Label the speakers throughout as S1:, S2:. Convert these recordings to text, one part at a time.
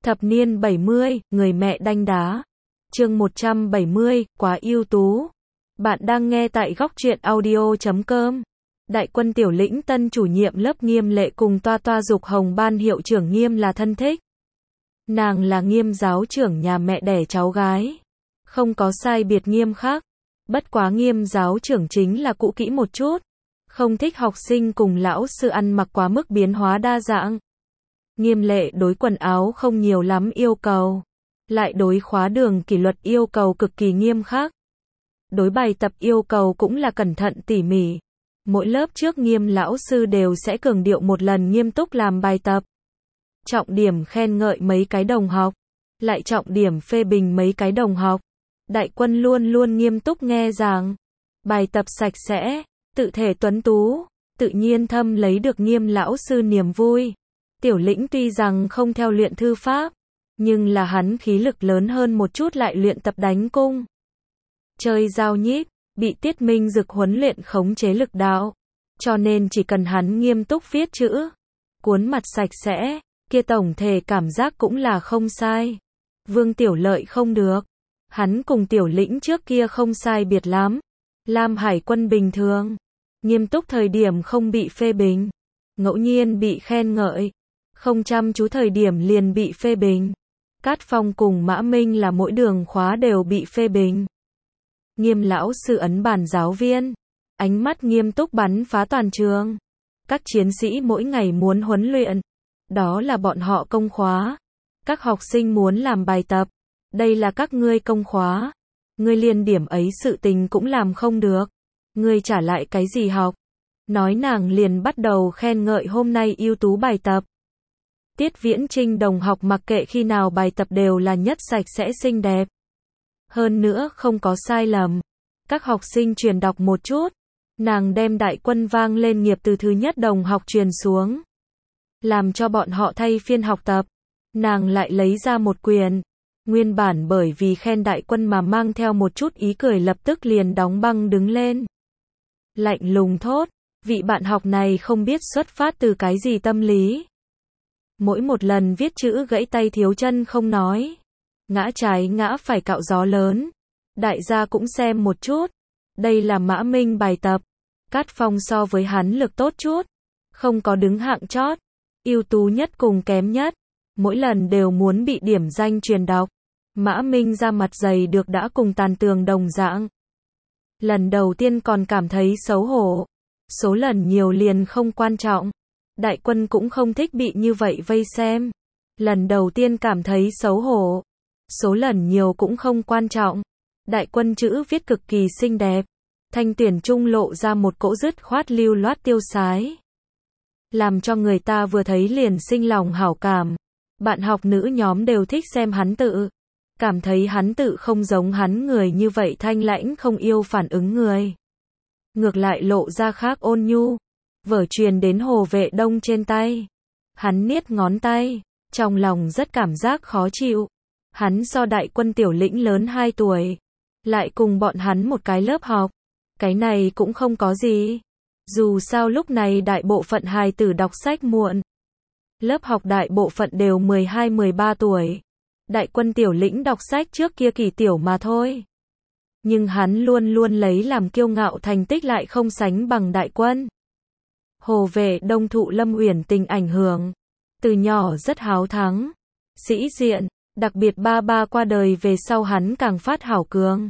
S1: Thập niên 70, người mẹ đanh đá. Chương 170, quá ưu tú. Bạn đang nghe tại góc truyện audio.com. Đại quân Tiểu Lĩnh tân chủ nhiệm lớp Nghiêm Lệ cùng Toa Toa Dục Hồng ban hiệu trưởng Nghiêm là thân thích. Nàng là Nghiêm giáo trưởng nhà mẹ đẻ cháu gái. Không có sai biệt nghiêm khác. Bất quá Nghiêm giáo trưởng chính là cũ kỹ một chút. Không thích học sinh cùng lão sư ăn mặc quá mức biến hóa đa dạng. Nghiêm Lệ đối quần áo không nhiều lắm yêu cầu. Lại đối khóa đường kỷ luật yêu cầu cực kỳ nghiêm khắc. Đối bài tập yêu cầu cũng là cẩn thận tỉ mỉ. Mỗi lớp trước Nghiêm lão sư đều sẽ cường điệu một lần nghiêm túc làm bài tập. Trọng điểm khen ngợi mấy cái đồng học. Lại trọng điểm phê bình mấy cái đồng học. Đại quân luôn luôn nghiêm túc nghe giảng. Bài tập sạch sẽ, tự thể tuấn tú, tự nhiên thâm lấy được Nghiêm lão sư niềm vui. Tiểu Lĩnh tuy rằng không theo luyện thư pháp, nhưng là hắn khí lực lớn hơn một chút lại luyện tập đánh cung. Chơi dao nhíp, bị Tiết Minh Dực huấn luyện khống chế lực đạo. Cho nên chỉ cần hắn nghiêm túc viết chữ, cuốn mặt sạch sẽ, kia tổng thể cảm giác cũng là không sai. Vương Tiểu Lợi không được. Hắn cùng Tiểu Lĩnh trước kia không sai biệt lắm. Lam Hải Quân bình thường. Nghiêm túc thời điểm không bị phê bình. Ngẫu nhiên bị khen ngợi. Không chăm chú thời điểm liền bị phê bình. Cát Phong cùng Mã Minh là mỗi đường khóa đều bị phê bình. Nghiêm lão sư ấn bàn giáo viên. Ánh mắt nghiêm túc bắn phá toàn trường. Các chiến sĩ mỗi ngày muốn huấn luyện. Đó là bọn họ công khóa. Các học sinh muốn làm bài tập. Đây là các ngươi công khóa. Ngươi liền điểm ấy sự tình cũng làm không được. Ngươi trả lại cái gì học? Nói nàng liền bắt đầu khen ngợi hôm nay ưu tú bài tập. Tiết Viễn Trinh đồng học mặc kệ khi nào bài tập đều là nhất sạch sẽ xinh đẹp. Hơn nữa không có sai lầm. Các học sinh truyền đọc một chút. Nàng đem Đại Quân vang lên nghiệp từ thứ nhất đồng học truyền xuống. Làm cho bọn họ thay phiên học tập. Nàng lại lấy ra một quyển. Nguyên bản bởi vì khen Đại Quân mà mang theo một chút ý cười lập tức liền đóng băng đứng lên. Lạnh lùng thốt, vị bạn học này không biết xuất phát từ cái gì tâm lý. Mỗi một lần viết chữ gãy tay thiếu chân không nói. Ngã trái ngã phải cạo gió lớn. Đại gia cũng xem một chút. Đây là Mã Minh bài tập. Cát Phong so với hắn lực tốt chút. Không có đứng hạng chót. Ưu tú nhất cùng kém nhất. Mỗi lần đều muốn bị điểm danh truyền đọc. Mã Minh ra mặt dày được đã cùng tàn tường đồng dạng. Lần đầu tiên còn cảm thấy xấu hổ. Số lần nhiều liền không quan trọng. Đại Quân cũng không thích bị như vậy vây xem. Lần đầu tiên cảm thấy xấu hổ. Số lần nhiều cũng không quan trọng. Đại Quân chữ viết cực kỳ xinh đẹp. Thanh tuyển trung lộ ra một cỗ dứt khoát lưu loát tiêu sái. Làm cho người ta vừa thấy liền sinh lòng hảo cảm. Bạn học nữ nhóm đều thích xem hắn tự. Cảm thấy hắn tự không giống hắn người như vậy thanh lãnh không yêu phản ứng người. Ngược lại lộ ra khác ôn nhu. Vở truyền đến Hồ Vệ Đông trên tay. Hắn niết ngón tay. Trong lòng rất cảm giác khó chịu. Hắn so Đại Quân Tiểu Lĩnh lớn 2 tuổi. Lại cùng bọn hắn một cái lớp học. Cái này cũng không có gì. Dù sao lúc này đại bộ phận hài tử đọc sách muộn. Lớp học đại bộ phận đều 12-13 tuổi. Đại Quân Tiểu Lĩnh đọc sách trước kia kỳ tiểu mà thôi. Nhưng hắn luôn luôn lấy làm kiêu ngạo thành tích lại không sánh bằng Đại Quân. Hồ Vệ Đông thụ Lâm Uyển Tình ảnh hưởng. Từ nhỏ rất háo thắng. Sĩ diện, đặc biệt ba ba qua đời về sau hắn càng phát hảo cường.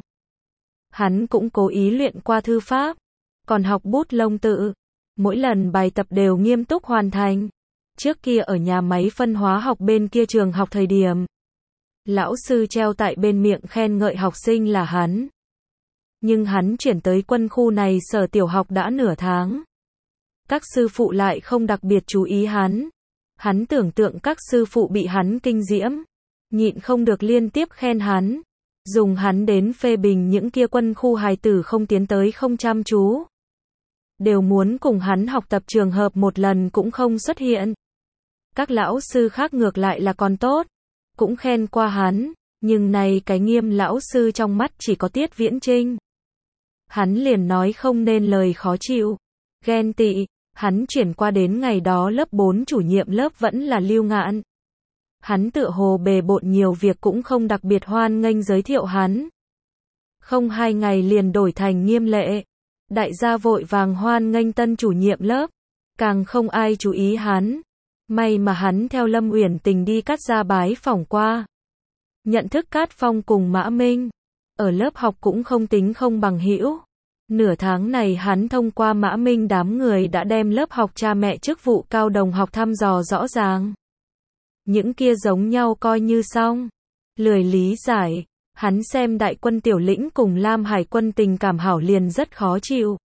S1: Hắn cũng cố ý luyện qua thư pháp. Còn học bút lông tự. Mỗi lần bài tập đều nghiêm túc hoàn thành. Trước kia ở nhà máy phân hóa học bên kia trường học thời điểm. Lão sư treo tại bên miệng khen ngợi học sinh là hắn. Nhưng hắn chuyển tới quân khu này sở tiểu học đã nửa tháng. Các sư phụ lại không đặc biệt chú ý hắn. Hắn tưởng tượng các sư phụ bị hắn kinh diễm. Nhịn không được liên tiếp khen hắn. Dùng hắn đến phê bình những kia quân khu hài tử không tiến tới không chăm chú. Đều muốn cùng hắn học tập trường hợp một lần cũng không xuất hiện. Các lão sư khác ngược lại là còn tốt. Cũng khen qua hắn. Nhưng này cái Nghiêm lão sư trong mắt chỉ có Tiết Viễn Trinh. Hắn liền nói không nên lời khó chịu. Ghen tị. Hắn chuyển qua đến ngày đó lớp 4 chủ nhiệm lớp vẫn là Lưu Ngạn. Hắn tựa hồ bề bộn nhiều việc cũng không đặc biệt hoan nghênh giới thiệu hắn. Không 2 ngày liền đổi thành Nghiêm Lệ. Đại gia vội vàng hoan nghênh tân chủ nhiệm lớp. Càng không ai chú ý hắn. May mà hắn theo Lâm Uyển Tình đi Cát gia bái phỏng qua. Nhận thức Cát Phong cùng Mã Minh. Ở lớp học cũng không tính không bằng hữu. Nửa tháng này hắn thông qua Mã Minh đám người đã đem lớp học cha mẹ chức vụ cao đồng học thăm dò rõ ràng. Những kia giống nhau coi như xong. Lười lý giải. Hắn xem Đại Quân Tiểu Lĩnh cùng Lam Hải Quân tình cảm hảo liền rất khó chịu.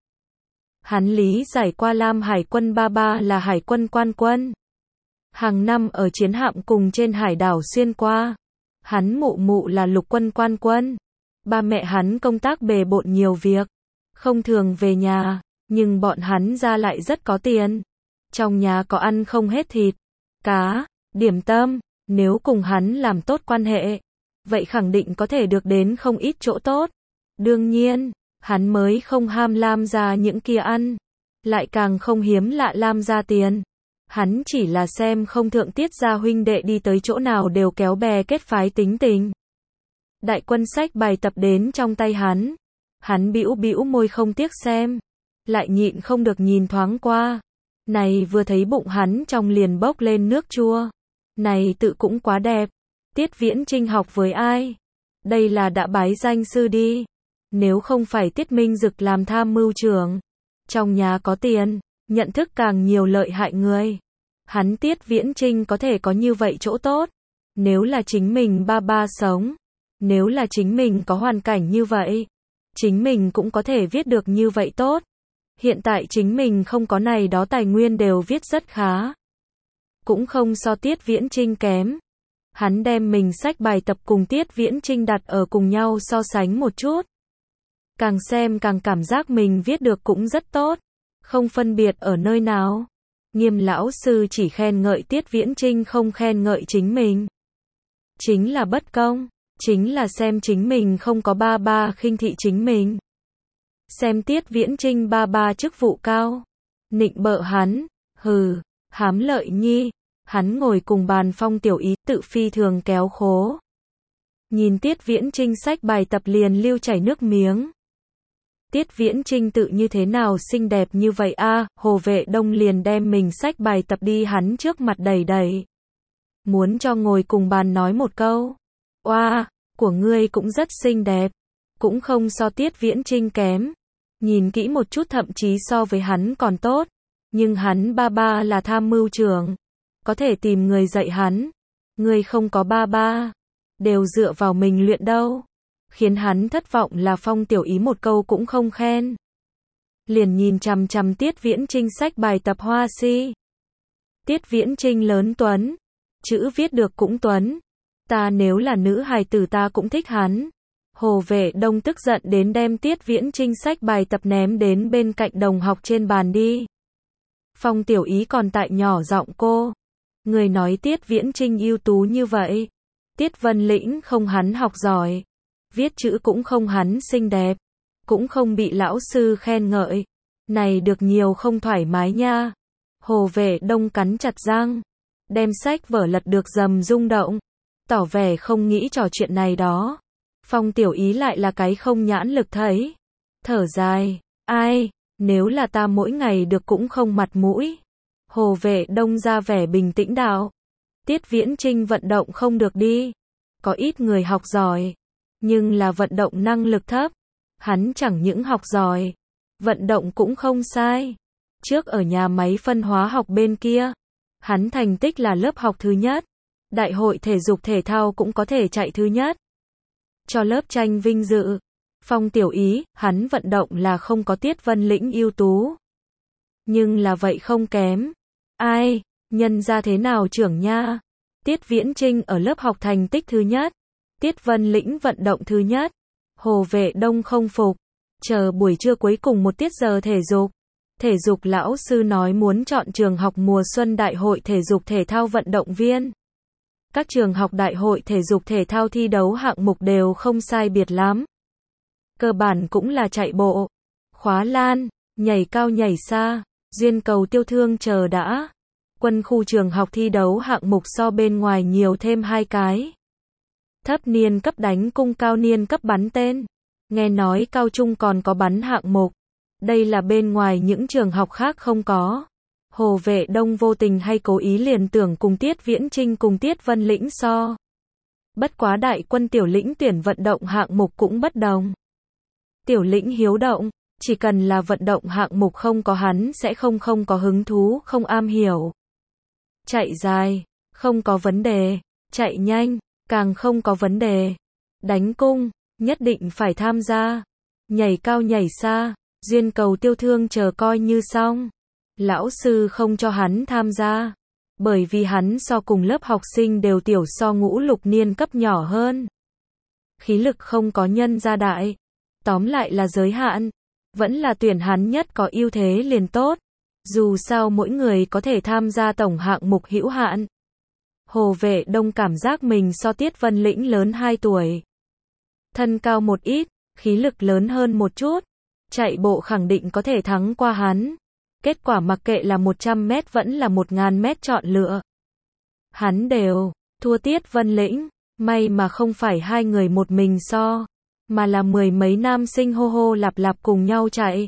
S1: Hắn lý giải qua Lam Hải Quân ba ba là Hải Quân quan quân. Hàng năm ở chiến hạm cùng trên hải đảo xuyên qua. Hắn mụ mụ là Lục Quân quan quân. Ba mẹ hắn công tác bề bộn nhiều việc. Không thường về nhà, nhưng bọn hắn ra lại rất có tiền. Trong nhà có ăn không hết thịt, cá, điểm tâm, nếu cùng hắn làm tốt quan hệ, vậy khẳng định có thể được đến không ít chỗ tốt. Đương nhiên, hắn mới không ham Lam gia những kia ăn, lại càng không hiếm lạ Lam gia tiền. Hắn chỉ là xem không thượng Tiết gia huynh đệ đi tới chỗ nào đều kéo bè kết phái tính tình. Đại Quân sách bài tập đến trong tay hắn. Hắn bĩu bĩu môi không tiếc xem, lại nhịn không được nhìn thoáng qua. Này vừa thấy bụng hắn trong liền bốc lên nước chua. Này tự cũng quá đẹp. Tiết Viễn Trinh học với ai? Đây là đã bái danh sư đi. Nếu không phải Tiết Minh Dực làm tham mưu trưởng, trong nhà có tiền, nhận thức càng nhiều lợi hại người. Hắn Tiết Viễn Trinh có thể có như vậy chỗ tốt. Nếu là chính mình ba ba sống, nếu là chính mình có hoàn cảnh như vậy, chính mình cũng có thể viết được như vậy tốt. Hiện tại chính mình không có này đó tài nguyên đều viết rất khá. Cũng không so Tiết Viễn Trinh kém. Hắn đem mình sách bài tập cùng Tiết Viễn Trinh đặt ở cùng nhau so sánh một chút. Càng xem càng cảm giác mình viết được cũng rất tốt. Không phân biệt ở nơi nào. Nghiêm lão sư chỉ khen ngợi Tiết Viễn Trinh không khen ngợi chính mình. Chính là bất công. Chính là xem chính mình không có ba ba khinh thị chính mình. Xem Tiết Viễn Trinh ba ba chức vụ cao. Nịnh bợ hắn. Hừ. Hám lợi nhi. Hắn ngồi cùng bàn Phong Tiểu Ý tự phi thường kéo khố. Nhìn Tiết Viễn Trinh sách bài tập liền lưu chảy nước miếng. Tiết Viễn Trinh tự như thế nào xinh đẹp như vậy a? Hồ Vệ Đông liền đem mình sách bài tập đi hắn trước mặt đầy đầy. Muốn cho ngồi cùng bàn nói một câu. Oa, của ngươi cũng rất xinh đẹp. Cũng không so Tiết Viễn Trinh kém. Nhìn kỹ một chút thậm chí so với hắn còn tốt. Nhưng hắn ba ba là tham mưu trưởng. Có thể tìm người dạy hắn. Ngươi không có ba ba. Đều dựa vào mình luyện đâu. Khiến hắn thất vọng là Phong Tiểu Ý một câu cũng không khen. Liền nhìn chằm chằm Tiết Viễn Trinh sách bài tập hoa si. Tiết Viễn Trinh lớn tuấn. Chữ viết được cũng tuấn. Ta nếu là nữ hài tử ta cũng thích hắn. Hồ Vệ Đông tức giận đến đem Tiết Viễn Trinh sách bài tập ném đến bên cạnh đồng học trên bàn đi. Phong Tiểu Ý còn tại nhỏ giọng cô. Người nói Tiết Viễn Trinh ưu tú như vậy. Tiết Vân Lĩnh không hắn học giỏi. Viết chữ cũng không hắn xinh đẹp. Cũng không bị lão sư khen ngợi. Này được nhiều không thoải mái nha. Hồ Vệ Đông cắn chặt răng. Đem sách vở lật được rầm rung động. Tỏ vẻ không nghĩ trò chuyện này đó. Phong Tiểu Ý lại là cái không nhãn lực thấy. Thở dài. Ai, nếu là ta mỗi ngày được cũng không mặt mũi. Hồ Vệ Đông ra vẻ bình tĩnh đạo. Tiết Viễn Trinh vận động không được đi. Có ít người học giỏi. Nhưng là vận động năng lực thấp. Hắn chẳng những học giỏi. Vận động cũng không sai. Trước ở nhà máy phân hóa học bên kia. Hắn thành tích là lớp học thứ nhất. Đại hội thể dục thể thao cũng có thể chạy thứ nhất. Cho lớp tranh vinh dự. Phong Tiểu Ý, hắn vận động là không có Tiết Vân Lĩnh ưu tú. Nhưng là vậy không kém. Ai, nhân ra thế nào trưởng nha. Tiết Viễn Trinh ở lớp học thành tích thứ nhất. Tiết Vân Lĩnh vận động thứ nhất. Hồ Vệ Đông không phục. Chờ buổi trưa cuối cùng một tiết giờ thể dục. Thể dục lão sư nói muốn chọn trường học mùa xuân đại hội thể dục thể thao vận động viên. Các trường học đại hội thể dục thể thao thi đấu hạng mục đều không sai biệt lắm. Cơ bản cũng là chạy bộ, khóa lan, nhảy cao nhảy xa, duyên cầu tiêu thương chờ đã. Quân khu trường học thi đấu hạng mục so bên ngoài nhiều thêm 2 cái. Thấp niên cấp đánh cung, cao niên cấp bắn tên. Nghe nói cao trung còn có bắn hạng mục. Đây là bên ngoài những trường học khác không có. Hồ Vệ Đông vô tình hay cố ý liền tưởng cùng Tiết Viễn Trinh cùng Tiết Vân Lĩnh so. Bất quá đại quân Tiểu Lĩnh tuyển vận động hạng mục cũng bất đồng. Tiểu Lĩnh hiếu động, chỉ cần là vận động hạng mục không có hắn sẽ không có hứng thú, không am hiểu. Chạy dài, không có vấn đề. Chạy nhanh, càng không có vấn đề. Đánh cung, nhất định phải tham gia. Nhảy cao nhảy xa, duyên cầu tiêu thương chờ coi như xong. Lão sư không cho hắn tham gia. Bởi vì hắn so cùng lớp học sinh đều tiểu, so ngũ lục niên cấp nhỏ hơn. Khí lực không có nhân gia đại. Tóm lại là giới hạn. Vẫn là tuyển hắn nhất có ưu thế liền tốt. Dù sao mỗi người có thể tham gia tổng hạng mục hữu hạn. Hồ Vệ Đông cảm giác mình so Tiết Vân Lĩnh lớn 2 tuổi. Thân cao một ít, khí lực lớn hơn một chút. Chạy bộ khẳng định có thể thắng qua hắn. Kết quả mặc kệ là 100 mét vẫn là 1000 mét chọn lựa. Hắn đều thua Tiết Vân Lĩnh. May mà không phải hai người một mình so, mà là 10 mấy nam sinh hô hô lạp lạp cùng nhau chạy.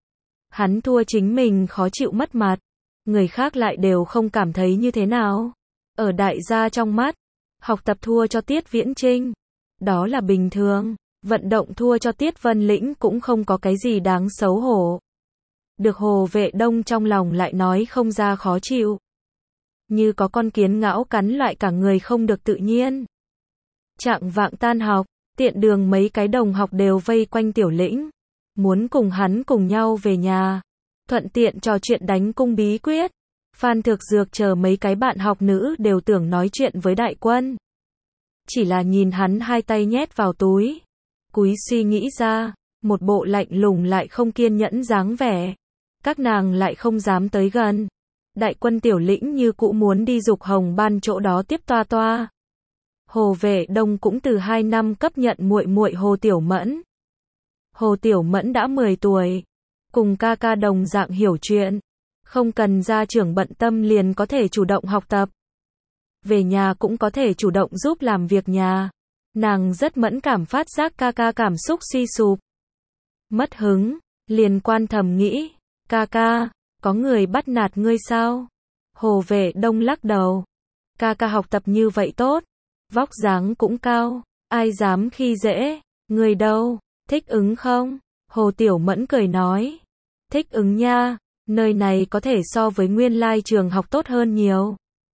S1: Hắn thua chính mình khó chịu mất mặt. Người khác lại đều không cảm thấy như thế nào. Ở đại gia trong mắt, học tập thua cho Tiết Viễn Trinh. Đó là bình thường. Vận động thua cho Tiết Vân Lĩnh cũng không có cái gì đáng xấu hổ. Được Hồ Vệ Đông trong lòng lại nói không ra khó chịu. Như có con kiến ngão cắn loại cả người không được tự nhiên. Chạng vạng tan học, tiện đường mấy cái đồng học đều vây quanh Tiểu Lĩnh. Muốn cùng hắn cùng nhau về nhà. Thuận tiện trò chuyện đánh cung bí quyết. Phan Thực Dược chờ mấy cái bạn học nữ đều tưởng nói chuyện với đại quân. Chỉ là nhìn hắn hai tay nhét vào túi. Cúi suy nghĩ ra, một bộ lạnh lùng lại không kiên nhẫn dáng vẻ. Các nàng lại không dám tới gần. Đại quân Tiểu Lĩnh như cũ muốn đi Dục Hồng Ban chỗ đó tiếp toa toa. Hồ Vệ Đông cũng từ 2 năm cấp nhận muội muội Hồ Tiểu Mẫn. Hồ Tiểu Mẫn đã 10 tuổi, cùng ca ca đồng dạng hiểu chuyện, không cần gia trưởng bận tâm liền có thể chủ động học tập. Về nhà cũng có thể chủ động giúp làm việc nhà. Nàng rất mẫn cảm phát giác ca ca cảm xúc suy sụp. Mất hứng, liền quan thầm nghĩ, ca ca, có người bắt nạt ngươi sao? Hồ Vệ Đông lắc đầu. Ca ca học tập như vậy tốt, vóc dáng cũng cao, ai dám khi dễ, ngươi đâu, thích ứng không? Hồ Tiểu Mẫn cười nói, thích ứng nha, nơi này có thể so với nguyên lai trường học tốt hơn nhiều.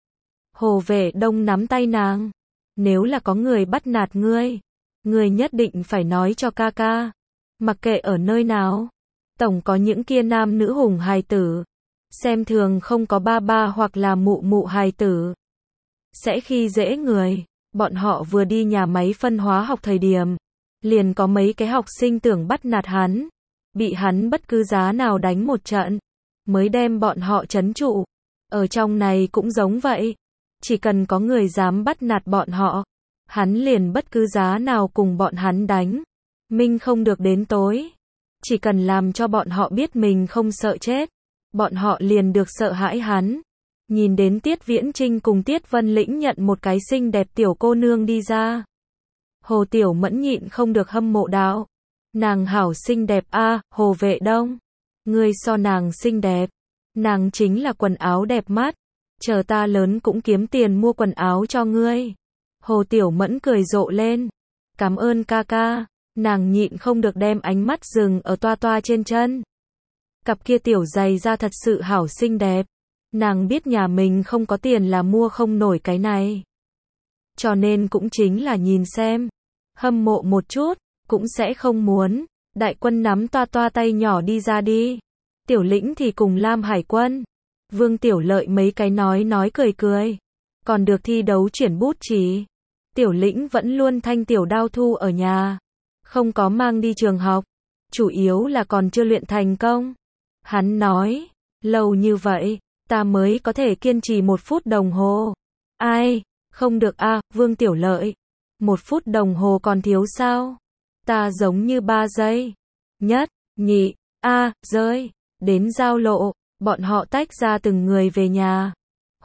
S1: Hồ Vệ Đông nắm tay nàng, nếu là có người bắt nạt ngươi, ngươi nhất định phải nói cho ca ca, mặc kệ ở nơi nào. Tổng có những kia nam nữ hùng hài tử, xem thường không có ba ba hoặc là mụ mụ hài tử, sẽ khi dễ người. Bọn họ vừa đi nhà máy phân hóa học thời điểm, liền có mấy cái học sinh tưởng bắt nạt hắn, bị hắn bất cứ giá nào đánh một trận, mới đem bọn họ trấn trụ. Ở trong này cũng giống vậy, chỉ cần có người dám bắt nạt bọn họ, hắn liền bất cứ giá nào cùng bọn hắn đánh, minh không được đến tối. Chỉ cần làm cho bọn họ biết mình không sợ chết, bọn họ liền được sợ hãi hắn. Nhìn đến Tiết Viễn Trinh cùng Tiết Vân Lĩnh nhận một cái xinh đẹp tiểu cô nương đi ra. Hồ Tiểu Mẫn nhịn không được hâm mộ đạo. Nàng hảo xinh đẹp a, Hồ Vệ Đông. Ngươi so nàng xinh đẹp. Nàng chính là quần áo đẹp mắt. Chờ ta lớn cũng kiếm tiền mua quần áo cho ngươi. Hồ Tiểu Mẫn cười rộ lên. Cảm ơn ca ca. Nàng nhịn không được đem ánh mắt dừng ở toa toa trên chân. Cặp kia tiểu giày da thật sự hảo xinh đẹp. Nàng biết nhà mình không có tiền là mua không nổi cái này. Cho nên cũng chính là nhìn xem, hâm mộ một chút, cũng sẽ không muốn. Đại quân nắm toa toa tay nhỏ đi ra đi. Tiểu Lĩnh thì cùng Lam Hải Quân, Vương Tiểu Lợi mấy cái nói cười cười. Còn được thi đấu chuyển bút chỉ. Tiểu Lĩnh vẫn luôn thanh tiểu đao thu ở nhà, không có mang đi trường học. Chủ yếu là còn chưa luyện thành công. Hắn nói, lâu như vậy, ta mới có thể kiên trì 1 phút đồng hồ. Ai, không được a, Vương Tiểu Lợi. 1 phút đồng hồ còn thiếu sao? Ta giống như 3 giây. Nhất, nhị, rơi. Đến giao lộ, bọn họ tách ra từng người về nhà.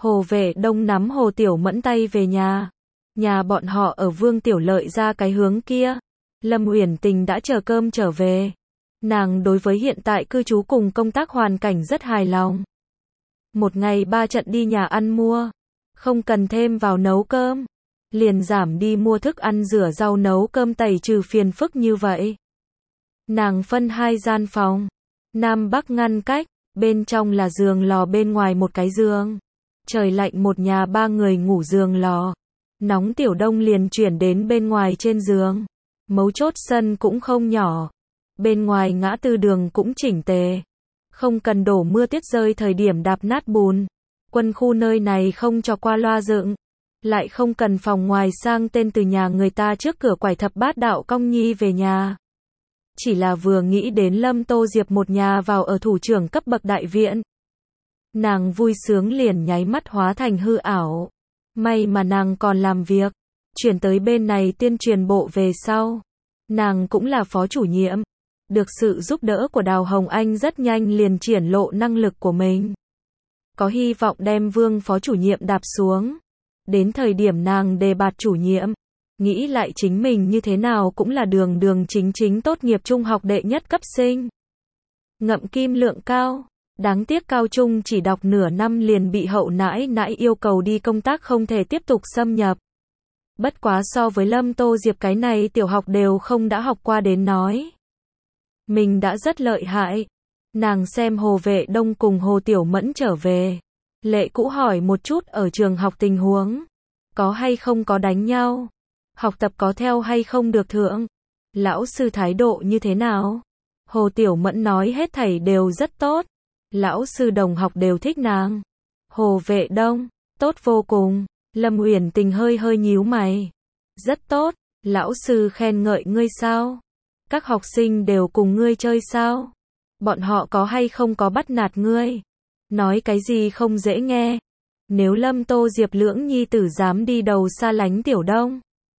S1: Hồ Vệ Đông nắm Hồ Tiểu Mẫn tay về nhà. Nhà bọn họ ở Vương Tiểu Lợi ra cái hướng kia. Lâm Uyển Tình đã chờ cơm trở về. Nàng đối với hiện tại cư trú cùng công tác hoàn cảnh rất hài lòng. Một ngày 3 trận đi nhà ăn mua. Không cần thêm vào nấu cơm. Liền giảm đi mua thức ăn rửa rau nấu cơm tẩy trừ phiền phức như vậy. Nàng phân 2 gian phòng. Nam Bắc ngăn cách. Bên trong là giường lò, bên ngoài một cái giường. Trời lạnh một nhà 3 người ngủ giường lò. Nóng Tiểu Đông liền chuyển đến bên ngoài trên giường. Mấu chốt sân cũng không nhỏ. Bên ngoài ngã tư đường cũng chỉnh tề. Không cần đổ mưa tuyết rơi thời điểm đạp nát bùn. Quân khu nơi này không cho qua loa dựng. Lại không cần phòng ngoài sang tên từ nhà người ta trước cửa quải thập bát đạo cong nhi về nhà. Chỉ là vừa nghĩ đến Lâm Tô Diệp một nhà vào ở thủ trưởng cấp bậc đại viện. Nàng vui sướng liền nháy mắt hóa thành hư ảo. May mà nàng còn làm việc. Chuyển tới bên này tuyên truyền bộ về sau. Nàng cũng là phó chủ nhiệm. Được sự giúp đỡ của Đào Hồng Anh rất nhanh liền triển lộ năng lực của mình. Có hy vọng đem Vương phó chủ nhiệm đạp xuống. Đến thời điểm nàng đề bạt chủ nhiệm. Nghĩ lại chính mình như thế nào cũng là đường đường chính chính tốt nghiệp trung học đệ nhất cấp sinh. Ngậm kim lượng cao. Đáng tiếc cao trung chỉ đọc nửa năm liền bị hậu nãi nãi yêu cầu đi công tác không thể tiếp tục xâm nhập. Bất quá so với Lâm Tô Diệp cái này tiểu học đều không đã học qua đến nói. Mình đã rất lợi hại. Nàng xem Hồ Vệ Đông cùng Hồ Tiểu Mẫn trở về. Lệ Cũ hỏi một chút ở trường học tình huống. Có hay không có đánh nhau? Học tập có theo hay không được thượng? Lão sư thái độ như thế nào? Hồ Tiểu Mẫn nói hết thảy đều rất tốt. Lão sư đồng học đều thích nàng. Hồ Vệ Đông, tốt vô cùng. Lâm Uyển Tình hơi hơi nhíu mày. Rất tốt, lão sư khen ngợi ngươi sao? Các học sinh đều cùng ngươi chơi sao? Bọn họ có hay không có bắt nạt ngươi? Nói cái gì không dễ nghe? Nếu Lâm Tô Diệp lưỡng nhi tử dám đi đầu xa lánh Tiểu Đông,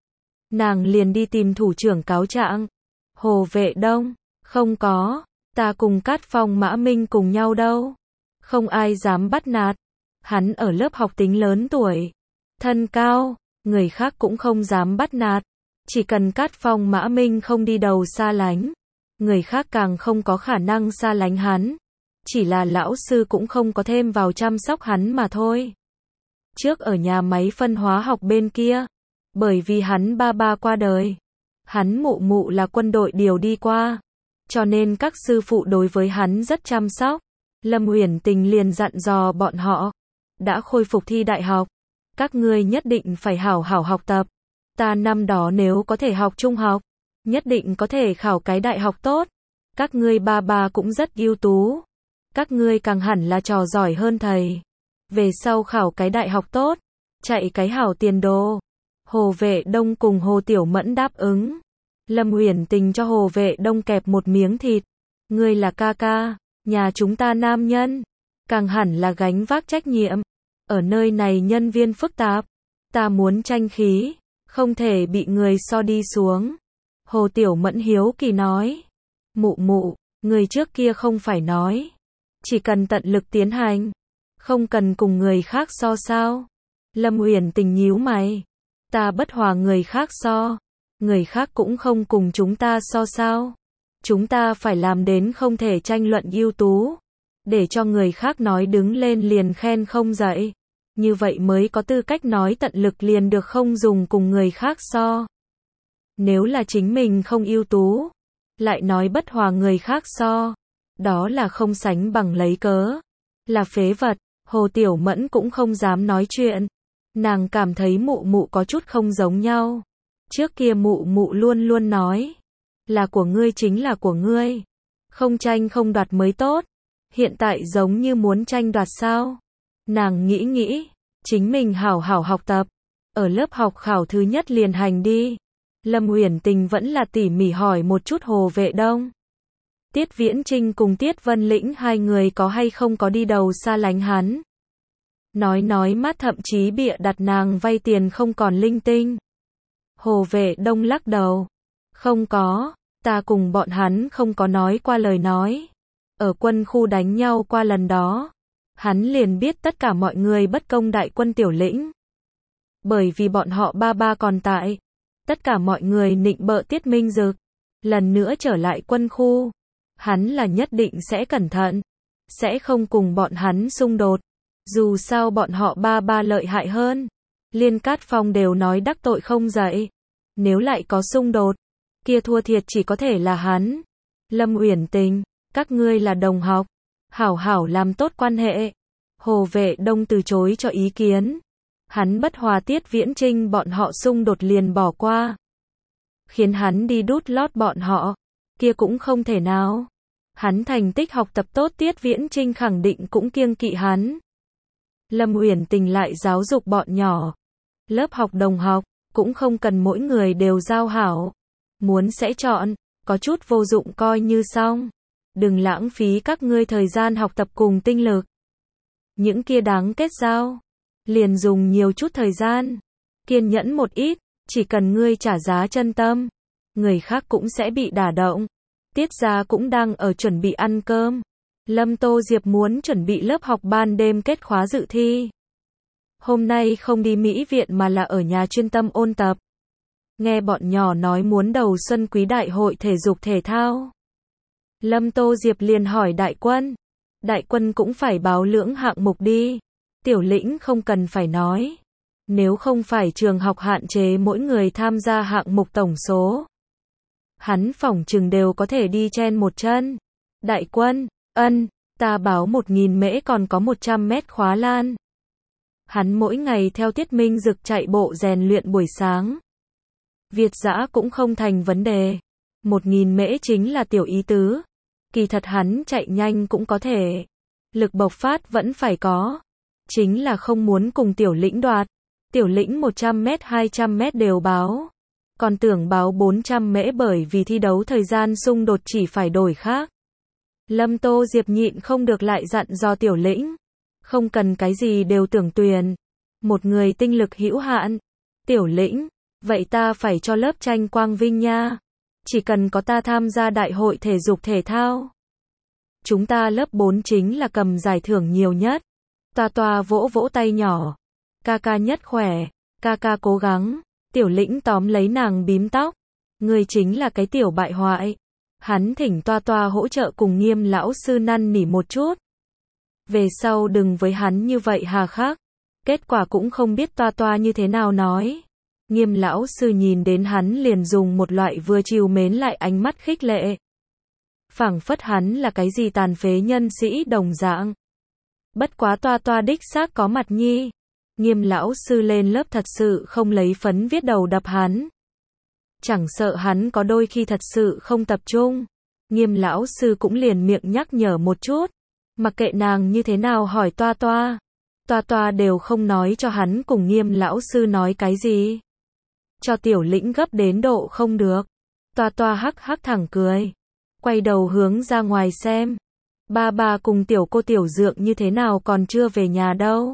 S1: nàng liền đi tìm thủ trưởng cáo trạng. Hồ Vệ Đông, không có, ta cùng Cát Phong Mã Minh cùng nhau đâu. Không ai dám bắt nạt. Hắn ở lớp học tính lớn tuổi, thân cao, người khác cũng không dám bắt nạt. Chỉ cần Cát Phong Mã Minh không đi đầu xa lánh, người khác càng không có khả năng xa lánh hắn. Chỉ là lão sư cũng không có thêm vào chăm sóc hắn mà thôi. Trước ở nhà máy phân hóa học bên kia, bởi vì hắn ba ba qua đời, hắn mụ mụ là quân đội điều đi qua, cho nên các sư phụ đối với hắn rất chăm sóc. Lâm Uyển Tình liền dặn dò bọn họ, đã khôi phục thi đại học, các ngươi nhất định phải hảo hảo học tập. Ta năm đó nếu có thể học trung học, nhất định có thể khảo cái đại học tốt. Các ngươi ba ba cũng rất ưu tú, các ngươi càng hẳn là trò giỏi hơn thầy. Về sau khảo cái đại học tốt, chạy cái hảo tiền đồ. Hồ Vệ Đông cùng Hồ Tiểu Mẫn đáp ứng. Lâm Uyển Tình cho Hồ Vệ Đông kẹp một miếng thịt. Ngươi là ca ca, nhà chúng ta nam nhân, càng hẳn là gánh vác trách nhiệm. Ở nơi này nhân viên phức tạp, ta muốn tranh khí, không thể bị người so đi xuống. Hồ Tiểu Mẫn hiếu kỳ nói. Mụ mụ, người trước kia không phải nói, chỉ cần tận lực tiến hành, không cần cùng người khác so sao? Lâm Uyển Tình nhíu mày. Ta bất hòa người khác so, người khác cũng không cùng chúng ta so sao? Chúng ta phải làm đến không thể tranh luận ưu tú, để cho người khác nói đứng lên liền khen không dậy. Như vậy mới có tư cách nói tận lực liền được, không dùng cùng người khác so. Nếu là chính mình không ưu tú, lại nói bất hòa người khác so, đó là không sánh bằng lấy cớ, là phế vật. Hồ Tiểu Mẫn cũng không dám nói chuyện. Nàng cảm thấy mụ mụ có chút không giống nhau. Trước kia mụ mụ luôn luôn nói, là của ngươi chính là của ngươi, không tranh không đoạt mới tốt. Hiện tại giống như muốn tranh đoạt sao? Nàng nghĩ nghĩ, chính mình hảo hảo học tập, ở lớp học khảo thứ nhất liền hành đi. Lâm Uyển Tình vẫn là tỉ mỉ hỏi một chút Hồ Vệ Đông. Tiết Viễn Trinh cùng Tiết Vân Lĩnh hai người có hay không có đi đầu xa lánh hắn. Nói mát thậm chí bịa đặt nàng vay tiền không còn linh tinh. Hồ Vệ Đông lắc đầu. Không có, ta cùng bọn hắn không có nói qua lời nói. Ở quân khu đánh nhau qua lần đó, Hắn liền biết tất cả mọi người bất công đại quân Tiểu Lĩnh. Bởi vì bọn họ ba còn tại. Tất cả mọi người nịnh bợ Tiết Minh Dực. Lần nữa trở lại quân khu. Hắn là nhất định sẽ cẩn thận. Sẽ không cùng bọn hắn xung đột. Dù sao bọn họ ba lợi hại hơn. Liên Cát Phong đều nói đắc tội không dậy. Nếu lại có xung đột, kia thua thiệt chỉ có thể là hắn. Lâm Uyển Tình, các ngươi là đồng học. Hảo hảo làm tốt quan hệ. Hồ Vệ Đông từ chối cho ý kiến. Hắn bất hòa Tiết Viễn Trinh bọn họ xung đột liền bỏ qua. Khiến hắn đi đút lót bọn họ. Kia cũng không thể nào. Hắn thành tích học tập tốt Tiết Viễn Trinh khẳng định cũng kiêng kỵ hắn. Lâm Uyển Tình lại giáo dục bọn nhỏ. Lớp học đồng học, cũng không cần mỗi người đều giao hảo. Muốn sẽ chọn, có chút vô dụng coi như xong. Đừng lãng phí các ngươi thời gian học tập cùng tinh lực. Những kia đáng kết giao, liền dùng nhiều chút thời gian. Kiên nhẫn một ít, chỉ cần ngươi trả giá chân tâm. Người khác cũng sẽ bị đả động. Tiết gia cũng đang ở chuẩn bị ăn cơm. Lâm Tô Diệp muốn chuẩn bị lớp học ban đêm kết khóa dự thi. Hôm nay không đi Mỹ viện mà là ở nhà chuyên tâm ôn tập. Nghe bọn nhỏ nói muốn đầu xuân quý đại hội thể dục thể thao. Lâm Tô Diệp liền hỏi Đại Quân. Đại Quân cũng phải báo lưỡng hạng mục đi. Tiểu Lĩnh không cần phải nói. Nếu không phải trường học hạn chế mỗi người tham gia hạng mục tổng số. Hắn phỏng chừng đều có thể đi chen một chân. Đại Quân, ta báo 1000 mễ còn có 100 mét khóa lan. Hắn mỗi ngày theo Tiết Minh Dực chạy bộ rèn luyện buổi sáng. Việt dã cũng không thành vấn đề. 1000 mễ chính là tiểu ý tứ. Kỳ thật hắn chạy nhanh cũng có thể. Lực bộc phát vẫn phải có. Chính là không muốn cùng Tiểu Lĩnh đoạt. Tiểu Lĩnh 100 mét 200 mét đều báo. Còn tưởng báo 400 mễ bởi vì thi đấu thời gian xung đột chỉ phải đổi khác. Lâm Tô Diệp nhịn không được lại dặn dò Tiểu Lĩnh. Không cần cái gì đều tưởng tuyền. Một người tinh lực hữu hạn. Tiểu Lĩnh, vậy ta phải cho lớp tranh quang vinh nha. Chỉ cần có ta tham gia đại hội thể dục thể thao. Chúng ta lớp 4 chính là cầm giải thưởng nhiều nhất. Toa toa vỗ vỗ tay nhỏ. Ca ca nhất khỏe. Ca ca cố gắng. Tiểu Lĩnh tóm lấy nàng bím tóc. Người chính là cái tiểu bại hoại. Hắn thỉnh toa toa hỗ trợ cùng Nghiêm lão sư năn nỉ một chút. Về sau đừng với hắn như vậy hà khắc. Kết quả cũng không biết toa toa như thế nào nói. Nghiêm lão sư nhìn đến hắn liền dùng một loại vừa trìu mến lại ánh mắt khích lệ. Phảng phất hắn là cái gì tàn phế nhân sĩ đồng dạng. Bất quá toa toa đích xác có mặt nhi. Nghiêm lão sư lên lớp thật sự không lấy phấn viết đầu đập hắn. Chẳng sợ hắn có đôi khi thật sự không tập trung. Nghiêm lão sư cũng liền miệng nhắc nhở một chút. Mặc kệ nàng như thế nào hỏi toa toa. Toa toa đều không nói cho hắn cùng Nghiêm lão sư nói cái gì. Cho Tiểu Lĩnh gấp đến độ không được. Toa toa hắc hắc thẳng cười. Quay đầu hướng ra ngoài xem. Ba cùng tiểu cô Tiểu Dượng như thế nào còn chưa về nhà đâu.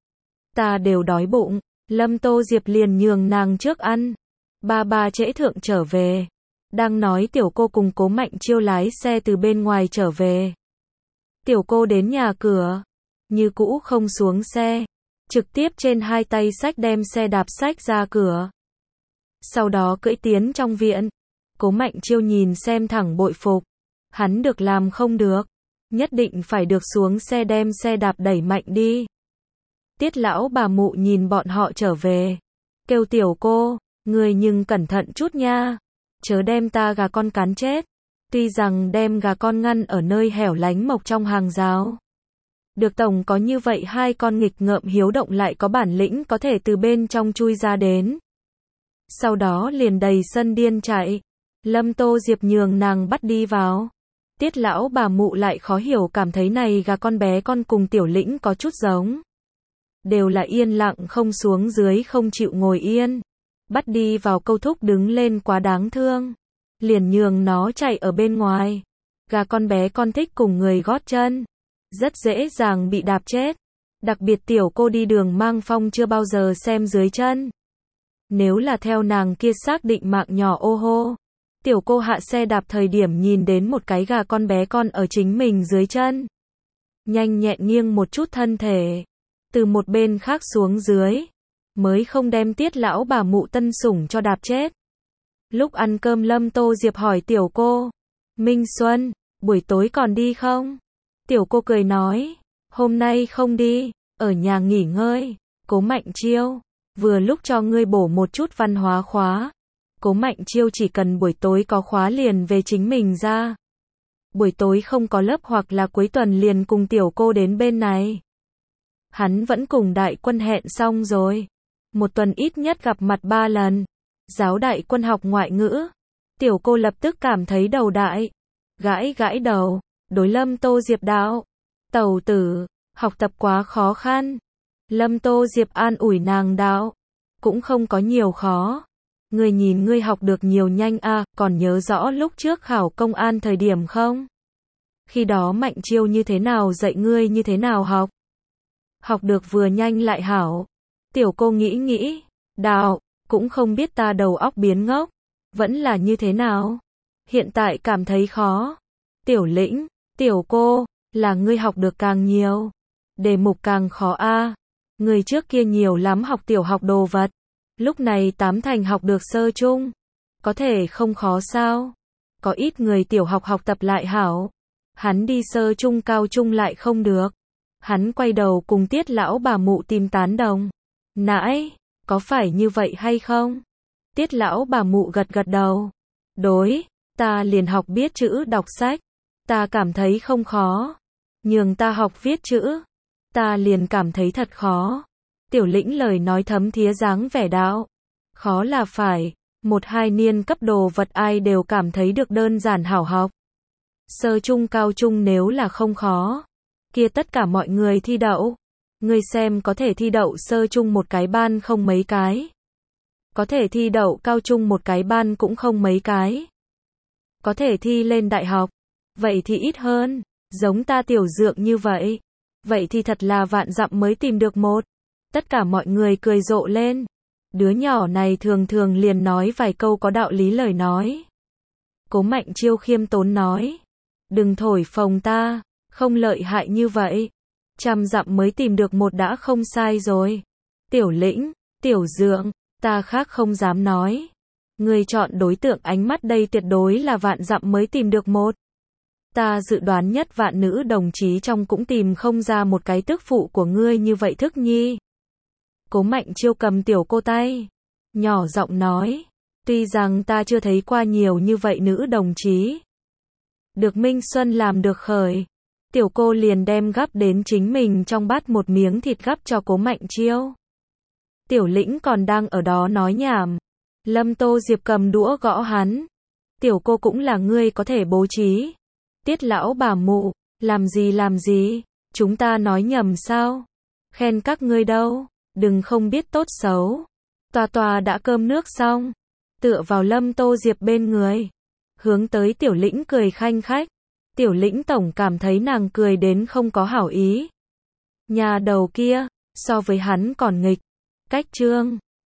S1: Ta đều đói bụng. Lâm Tô Diệp liền nhường nàng trước ăn. Ba trễ thượng trở về. Đang nói tiểu cô cùng Cố Mạnh Chiêu lái xe từ bên ngoài trở về. Tiểu cô đến nhà cửa. Như cũ không xuống xe. Trực tiếp trên hai tay xách đem xe đạp xách ra cửa. Sau đó cưỡi tiến trong viện. Cố Mạnh Chiêu nhìn xem thẳng bội phục. Hắn được làm không được. Nhất định phải được xuống xe đem xe đạp đẩy mạnh đi. Tiết lão bà mụ nhìn bọn họ trở về. Kêu tiểu cô, người nhưng cẩn thận chút nha. Chớ đem ta gà con cắn chết. Tuy rằng đem gà con ngăn ở nơi hẻo lánh mộc trong hàng rào. Được tổng có như vậy hai con nghịch ngợm hiếu động lại có bản lĩnh có thể từ bên trong chui ra đến. Sau đó liền đầy sân điên chạy. Lâm Tô Diệp nhường nàng bắt đi vào. Tiết lão bà mụ lại khó hiểu cảm thấy này gà con bé con cùng Tiểu Lĩnh có chút giống. Đều là yên lặng không xuống dưới không chịu ngồi yên. Bắt đi vào câu thúc đứng lên quá đáng thương. Liền nhường nó chạy ở bên ngoài. Gà con bé con thích cùng người gót chân. Rất dễ dàng bị đạp chết. Đặc biệt tiểu cô đi đường mang phong chưa bao giờ xem dưới chân. Nếu là theo nàng kia xác định mạng nhỏ ô hô. Tiểu cô hạ xe đạp thời điểm nhìn đến một cái gà con bé con ở chính mình dưới chân. nhanh nhẹn nghiêng một chút thân thể, từ một bên khác xuống dưới, mới không đem Tiết lão bà mụ tân sủng cho đạp chết. Lúc ăn cơm Lâm Tô Diệp hỏi tiểu cô, Minh Xuân, buổi tối còn đi không? Tiểu cô cười nói, hôm nay không đi, ở nhà nghỉ ngơi. Cố Mạnh Chiêu, vừa lúc cho ngươi bổ một chút văn hóa khóa. Cố Mạnh Chiêu chỉ cần buổi tối có khóa liền về chính mình ra. Buổi tối không có lớp hoặc là cuối tuần liền cùng tiểu cô đến bên này. Hắn vẫn cùng đại quân hẹn xong rồi. Một tuần ít nhất gặp mặt 3 lần. Giáo đại quân học ngoại ngữ. Tiểu cô lập tức cảm thấy đầu đại. Gãi gãi đầu, đối Lâm Tô Diệp đạo. Tẩu tử, học tập quá khó khăn. Lâm Tô Diệp an ủi nàng đạo. Cũng không có nhiều khó. Ngươi nhìn ngươi học được nhiều nhanh à, còn nhớ rõ lúc trước khảo công an thời điểm không? Khi đó Mạnh Chiêu như thế nào dạy ngươi như thế nào học? Học được vừa nhanh lại hảo. Tiểu cô nghĩ, đạo, cũng không biết ta đầu óc biến ngốc, vẫn là như thế nào? Hiện tại cảm thấy khó. Tiểu Lĩnh, tiểu cô, là ngươi học được càng nhiều, đề mục càng khó a. Ngươi trước kia nhiều lắm học tiểu học đồ vật, lúc này 8 thành học được sơ trung, có thể không khó sao? Có ít người tiểu học học tập lại hảo, hắn đi sơ trung cao trung lại không được. Hắn quay đầu cùng Tiết lão bà mụ tìm tán đồng. Nãi, có phải như vậy hay không? Tiết lão bà mụ gật gật đầu. Đối, ta liền học biết chữ đọc sách, ta cảm thấy không khó. Nhường ta học viết chữ, ta liền cảm thấy thật khó. Tiểu Lĩnh lời nói thấm thía dáng vẻ đạo. Khó là phải, 1-2 niên cấp đồ vật ai đều cảm thấy được đơn giản hảo học. Sơ trung cao trung nếu là không khó, kia tất cả mọi người thi đậu. Ngươi xem có thể thi đậu sơ trung một cái ban không mấy cái. Có thể thi đậu cao trung một cái ban cũng không mấy cái. Có thể thi lên đại học, vậy thì ít hơn. Giống ta tiểu dượng như vậy, vậy thì thật là vạn dặm mới tìm được một. Tất cả mọi người cười rộ lên. Đứa nhỏ này thường thường liền nói vài câu có đạo lý lời nói. Cố Mạnh Chiêu khiêm tốn nói, đừng thổi phồng ta, không lợi hại như vậy. 100 dặm mới tìm được một đã không sai rồi. Tiểu Lĩnh, tiểu dượng, ta khác không dám nói. Người chọn đối tượng ánh mắt đây tuyệt đối là vạn dặm mới tìm được một. Ta dự đoán nhất vạn nữ đồng chí trong cũng tìm không ra một cái tức phụ của ngươi như vậy thức nhi. Cố Mạnh Chiêu cầm tiểu cô tay, nhỏ giọng nói, tuy rằng ta chưa thấy qua nhiều như vậy nữ đồng chí. Được Minh Xuân làm được khởi. Tiểu cô liền đem gắp đến chính mình trong bát một miếng thịt gắp cho Cố Mạnh Chiêu. Tiểu Lĩnh còn đang ở đó nói nhảm. Lâm Tô Diệp cầm đũa gõ hắn. Tiểu cô cũng là ngươi có thể bố trí. Tiết lão bà mụ, làm gì, chúng ta nói nhầm sao? Khen các ngươi đâu, đừng không biết tốt xấu. Tòa tòa đã cơm nước xong, tựa vào Lâm Tô Diệp bên người, hướng tới Tiểu Lĩnh cười khanh khách. Tiểu Lĩnh tổng cảm thấy nàng cười đến không có hảo ý. Nhà đầu kia, so với hắn còn nghịch. Cách chương